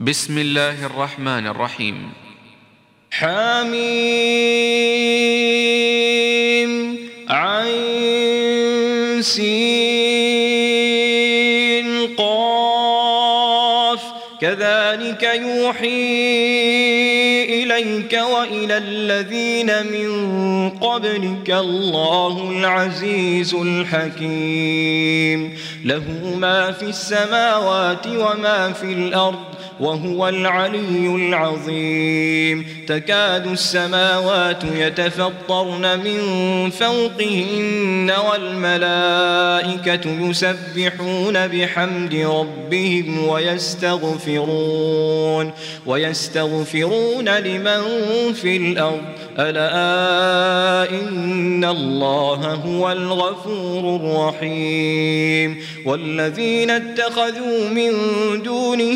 بسم الله الرحمن الرحيم. حميم عين سين قاف كذلك يوحي إليك وإلى الذين من قبلك الله العزيز الحكيم له ما في السماوات وما في الأرض وهو العلي العظيم تكاد السماوات يتفطرن من فوقهن والملائكة يسبحون بحمد ربهم ويستغفرون لمن في الأرض ألا إن الله هو الغفور الرحيم والذين اتخذوا من دونه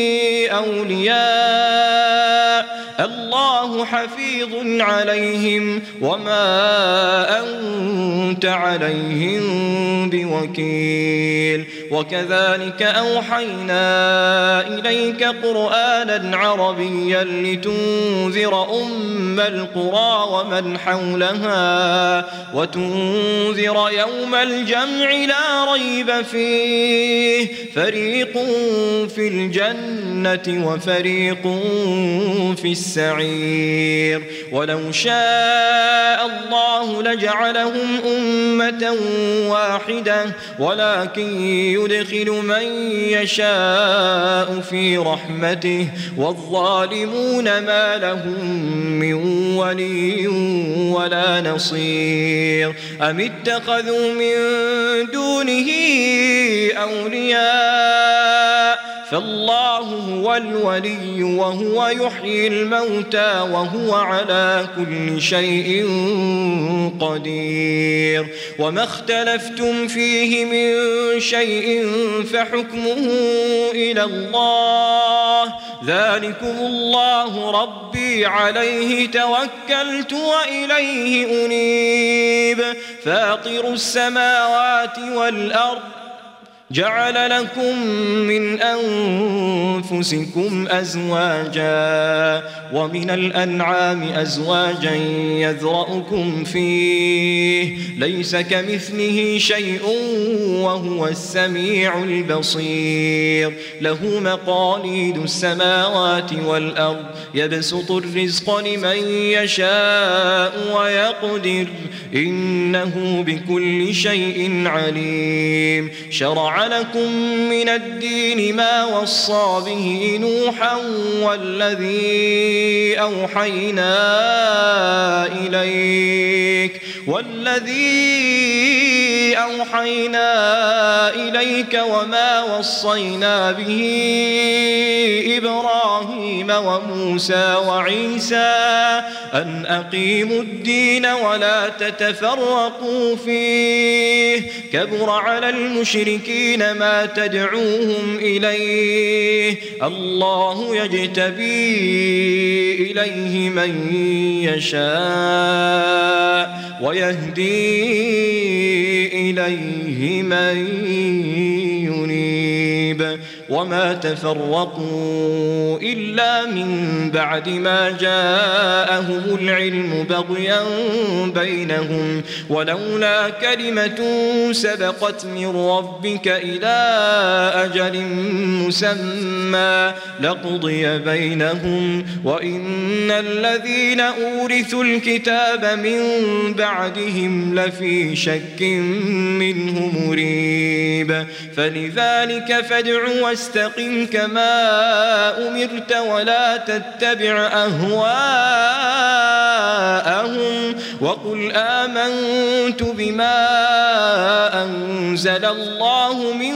أولياء الله حفيظ عليهم وما أنت عليهم بوكيل وكذلك أوحينا إليك قرآنا عربيا لتنذر أم القرى ومن حولها وتنذر يوم الجمع لا ريب فيه فريق في الجنة وفريق في السعير ولو شاء الله لجعلهم أمة واحدة ولكن يدخل من يشاء في رحمته والظالمون ما لهم من ولي ولا نصير أم اتخذوا من دونه أولياء فالله هو الولي وهو يحيي الموتى وهو على كل شيء قدير وما اختلفتم فيه من شيء فحكمه إلى الله ذلكم الله ربي عليه توكلت وإليه أنيب فاطر السماوات والأرض جعل لكم من أنفسكم أزواجا ومن الأنعام أزواجا يذرأكم فيه ليس كمثله شيء وهو السميع البصير له مقاليد السماوات والأرض يبسط الرزق لمن يشاء ويقدر إنه بكل شيء عليم شرع لكم من الدين ما وصى به نوحا والذي أوحينا إليك وما وصينا به إبراهيم وموسى وعيسى أن أقيموا الدين ولا تتفرقوا فيه كبر على المشركين ما تدعوهم إليه الله يجتبي إليه من يشاء ويهدي إليه من ينيب وما تفرقوا إلا من بعد ما جاءهم العلم بغيا بينهم ولولا كلمة سبقت من ربك إلى أجل مسمى لقضي بينهم وإن الذين أورثوا الكتاب من بعدهم لفي شك منه مريب فلذلك فادع واستقم كما أمرت ولا تتبع أهواءهم وقل آمنت بما أنزل الله من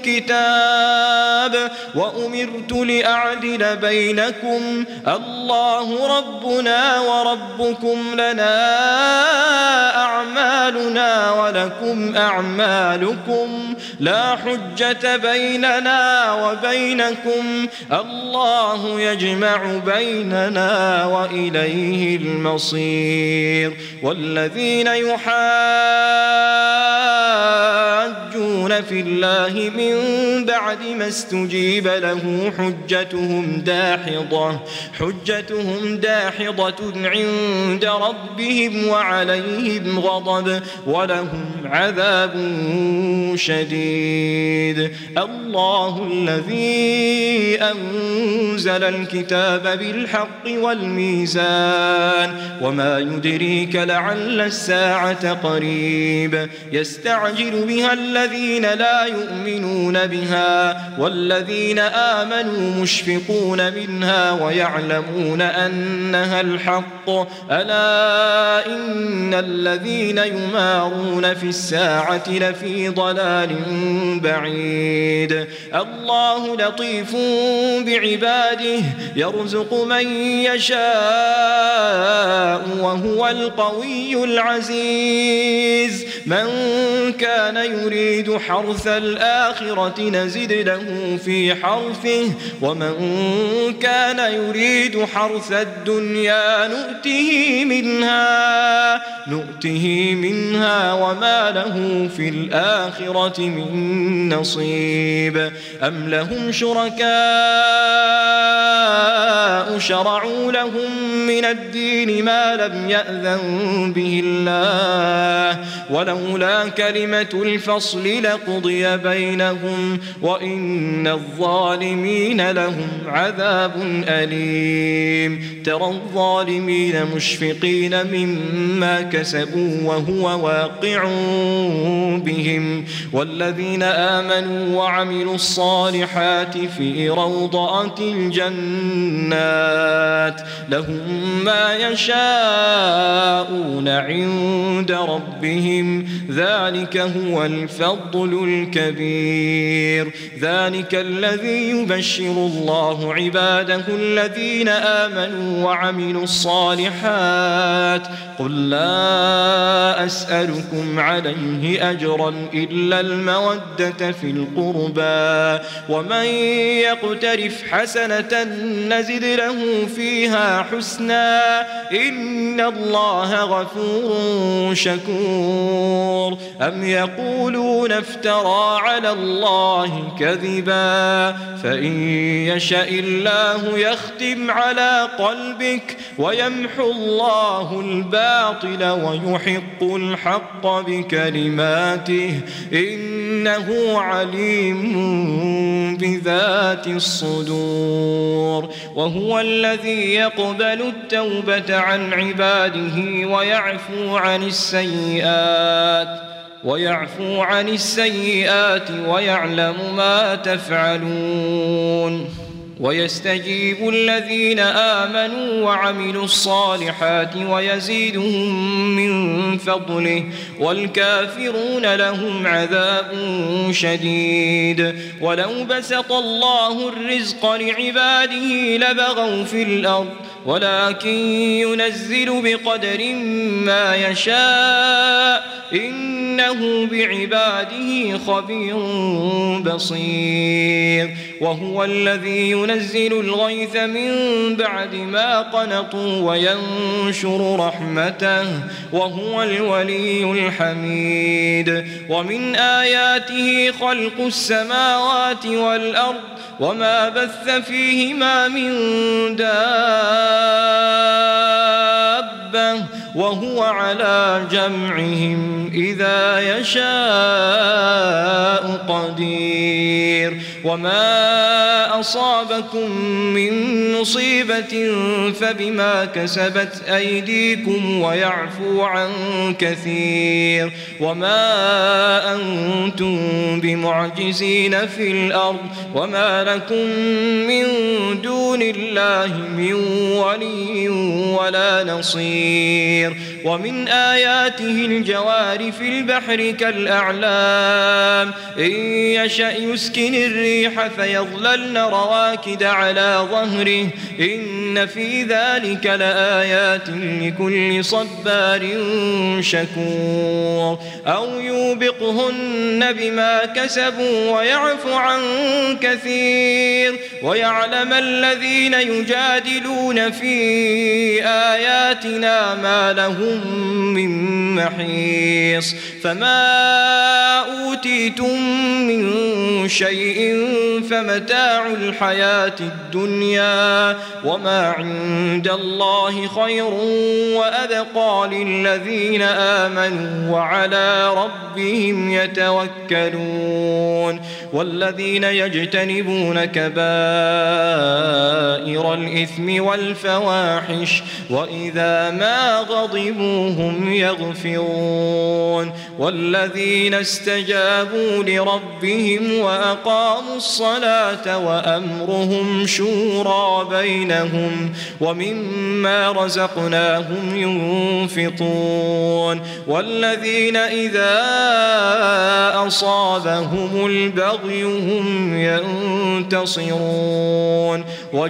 كتاب وأمرت لأعدل بينكم الله ربنا وربكم لنا أعمالنا ولكم أعمالكم لا حجة بيننا وبينكم الله يجمع بيننا وإليه المصير والذين يحاجون يجادلون في الله من بعد ما استجيب له حجتهم داحضة عند ربهم وعليهم غضب ولهم عذاب شديد. الله الذي أنزل الكتاب بالحق والميزان وما يدريك لعل الساعة قريب يستعجل بها الذين لا يؤمنون بها والذين آمنوا مشفقون منها ويعلمون أنها الحق ألا إن الذين يمارون في الساعة لفي ضلال بعيد. الله لطيف بعباده يرزق من يشاء وهو القوي العزيز. من كان يريد حرث الآخرة نزد له في حرثه ومن كان يريد حرث الدنيا نؤته منها وما له في الآخرة من نصيب. أم لهم شركاء شرعوا لهم من الدين ما لم يأذن به الله ولولا كلمة الفصل لقضي بينهم وإن الظالمين لهم عذاب أليم. ترى الظالمين مشفقين مما كسبوا وهو واقع بهم والذين آمنوا وعملوا الصالحات في روضات الجنات لهم ما يشاءون عند ربهم ذلك هو الفضل الكبير. ذلك الذي يبشر الله عباده الذين آمنوا وعملوا الصالحات قل لا أسألكم عليه أجرا إلا المودة في القربى ومن يقترف حسنة نزد له فيها حسنا إن الله غفور شكور. أم يقولون افترى على الله كذبا فإن يشأ الله يختم على قلبك ويمحو الله الباطل ويحق الحق بكلماته إنه عليم بذات الصدور. وهو الذي يقبل التوبة عن عباده ويعفو عن السيئات ويعلم ما تفعلون ويستجيب الذين آمنوا وعملوا الصالحات ويزيدهم من فضله والكافرون لهم عذاب شديد. ولو بسط الله الرزق لعباده لبغوا في الأرض ولكن ينزل بقدر ما يشاء إنه بعباده خبير بصير. وهو الذي ينزل الغيث من بعد ما قنطوا وينشر رحمته وهو الولي الحميد. ومن آياته خلق السماوات والأرض وما بث فيهما من دابة وهو على جمعهم إذا يشاء قدير. وما أصابكم من مصيبة فبما كسبت أيديكم ويعفو عن كثير. وما أنتم بمعجزين في الأرض وما لكم من دون الله من ولي ولا نصير. ومن آياته الجوار في البحر كالأعلام إن يشأ يسكن الريح فيظللن رواكد على ظهره إن في ذلك لآيات لكل صبار شكور. أو يوبقهن بما كسبوا ويعفو عن كثير ويعلم الذين يجادلون في آياتنا ما لهم لهم من محيص فما أوتيتم من شيء فمتاع الحياة الدنيا وما عند الله خير وأبقى للذين آمنوا وعلى ربهم يتوكلون والذين يجتنبون كبائر الإثم والفواحش وإذا ما غضبوا هم يغفرون والذين استجابوا لربهم وأقاموا الصلاة وأمرهم شورى بينهم ومما رزقناهم ينفقون والذين إذا أصابهم البغي هم ينتصرون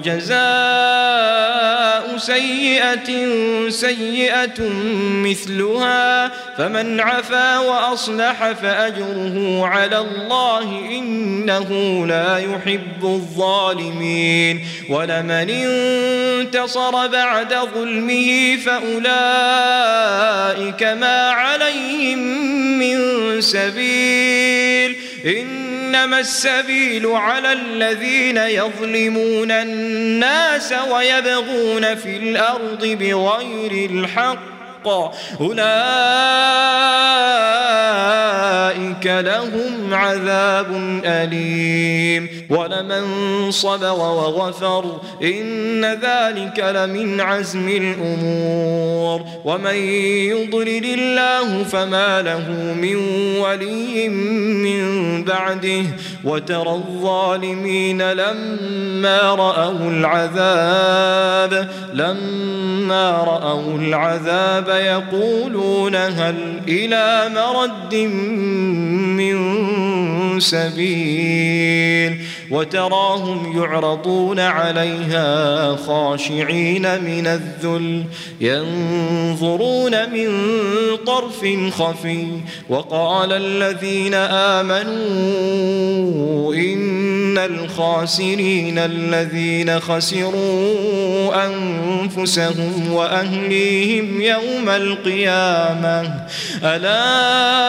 وجزاء سيئة سيئة مثلها فمن عفا وأصلح فأجره على الله إنه لا يحب الظالمين ولمن انتصر بعد ظلمه فأولئك ما عليهم من سبيل إنما السبيل على الذين يظلمون الناس ويبغون في الأرض بغير الحق أولئك لهم عذاب أليم ولمن صبر وغفر إن ذلك لمن عزم الأمور ومن يضلل الله فما له من ولي من بعده وترى الظالمين لما رأوا العذاب يقولون هل إلى مرد من سبيل وتراهم يعرضون عليها خاشعين من الذل ينظرون من طرف خفي وقال الذين آمنوا إن الخاسرين الذين خسروا أنفسهم وأهليهم يوم القيامة ألا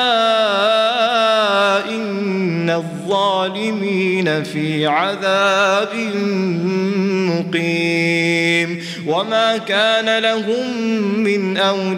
إن الظالمين في عذاب مقيم وما كان لهم من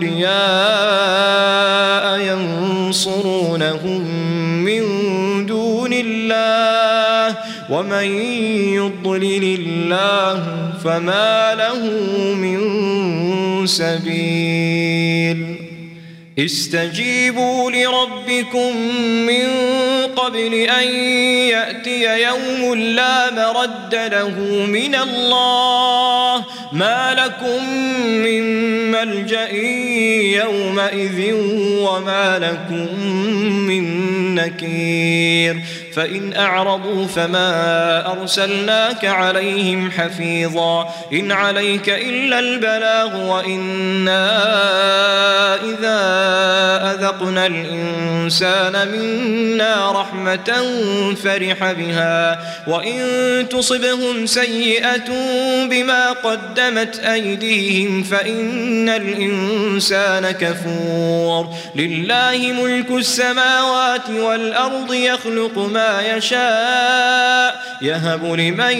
أولياء ينصرونهم من دون الله ومن يضلل الله فما له من سبيل استجيبوا لربكم من قبل أن يأتي يوم لا مرد له من الله ما لكم من ملجأ يومئذ وما لكم من نكير فإن أعرضوا فما أرسلناك عليهم حفيظا إن عليك إلا البلاغ وإنا إذا أذقنا الإنسان منا رحمة فرح بها وإن تصبهم سيئة بما قدمت أيديهم فإن الإنسان كفور لله ملك السماوات والأرض يخلق ما يشاء يهب لمن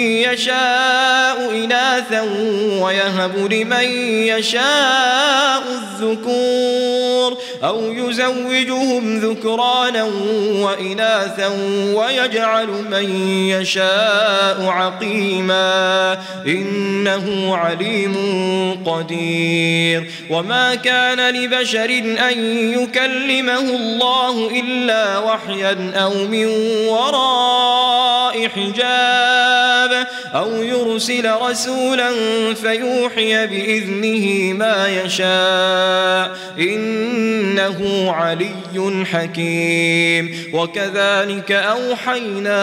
يشاء إناثا ويهب لمن يشاء الذكور أو يزوجهم ذكرانا وإناثا ويجعل من يشاء عقيما إنه عليم قدير وما كان لبشر أن يكلمه الله إلا وحيا أو من وراء حجاب أو يرسل رسولا فيوحي بإذنه ما يشاء إنه علي حكيم وكذلك أوحينا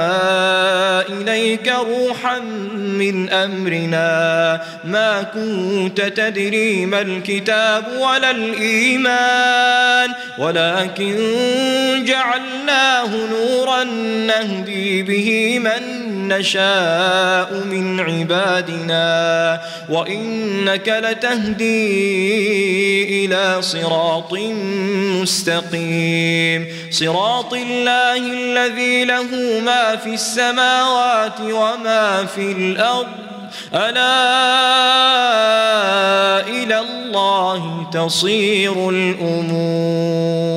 إليك روحا من أمرنا ما كنت تدري ما الكتاب ولا الإيمان ولكن جعلناه نورا نهدي به من نشاء من عبادنا وإنك لتهدي إلى صراط مستقيم صراط الله الذي له ما في السماوات وما في الأرض ألا إلى الله تصير الأمور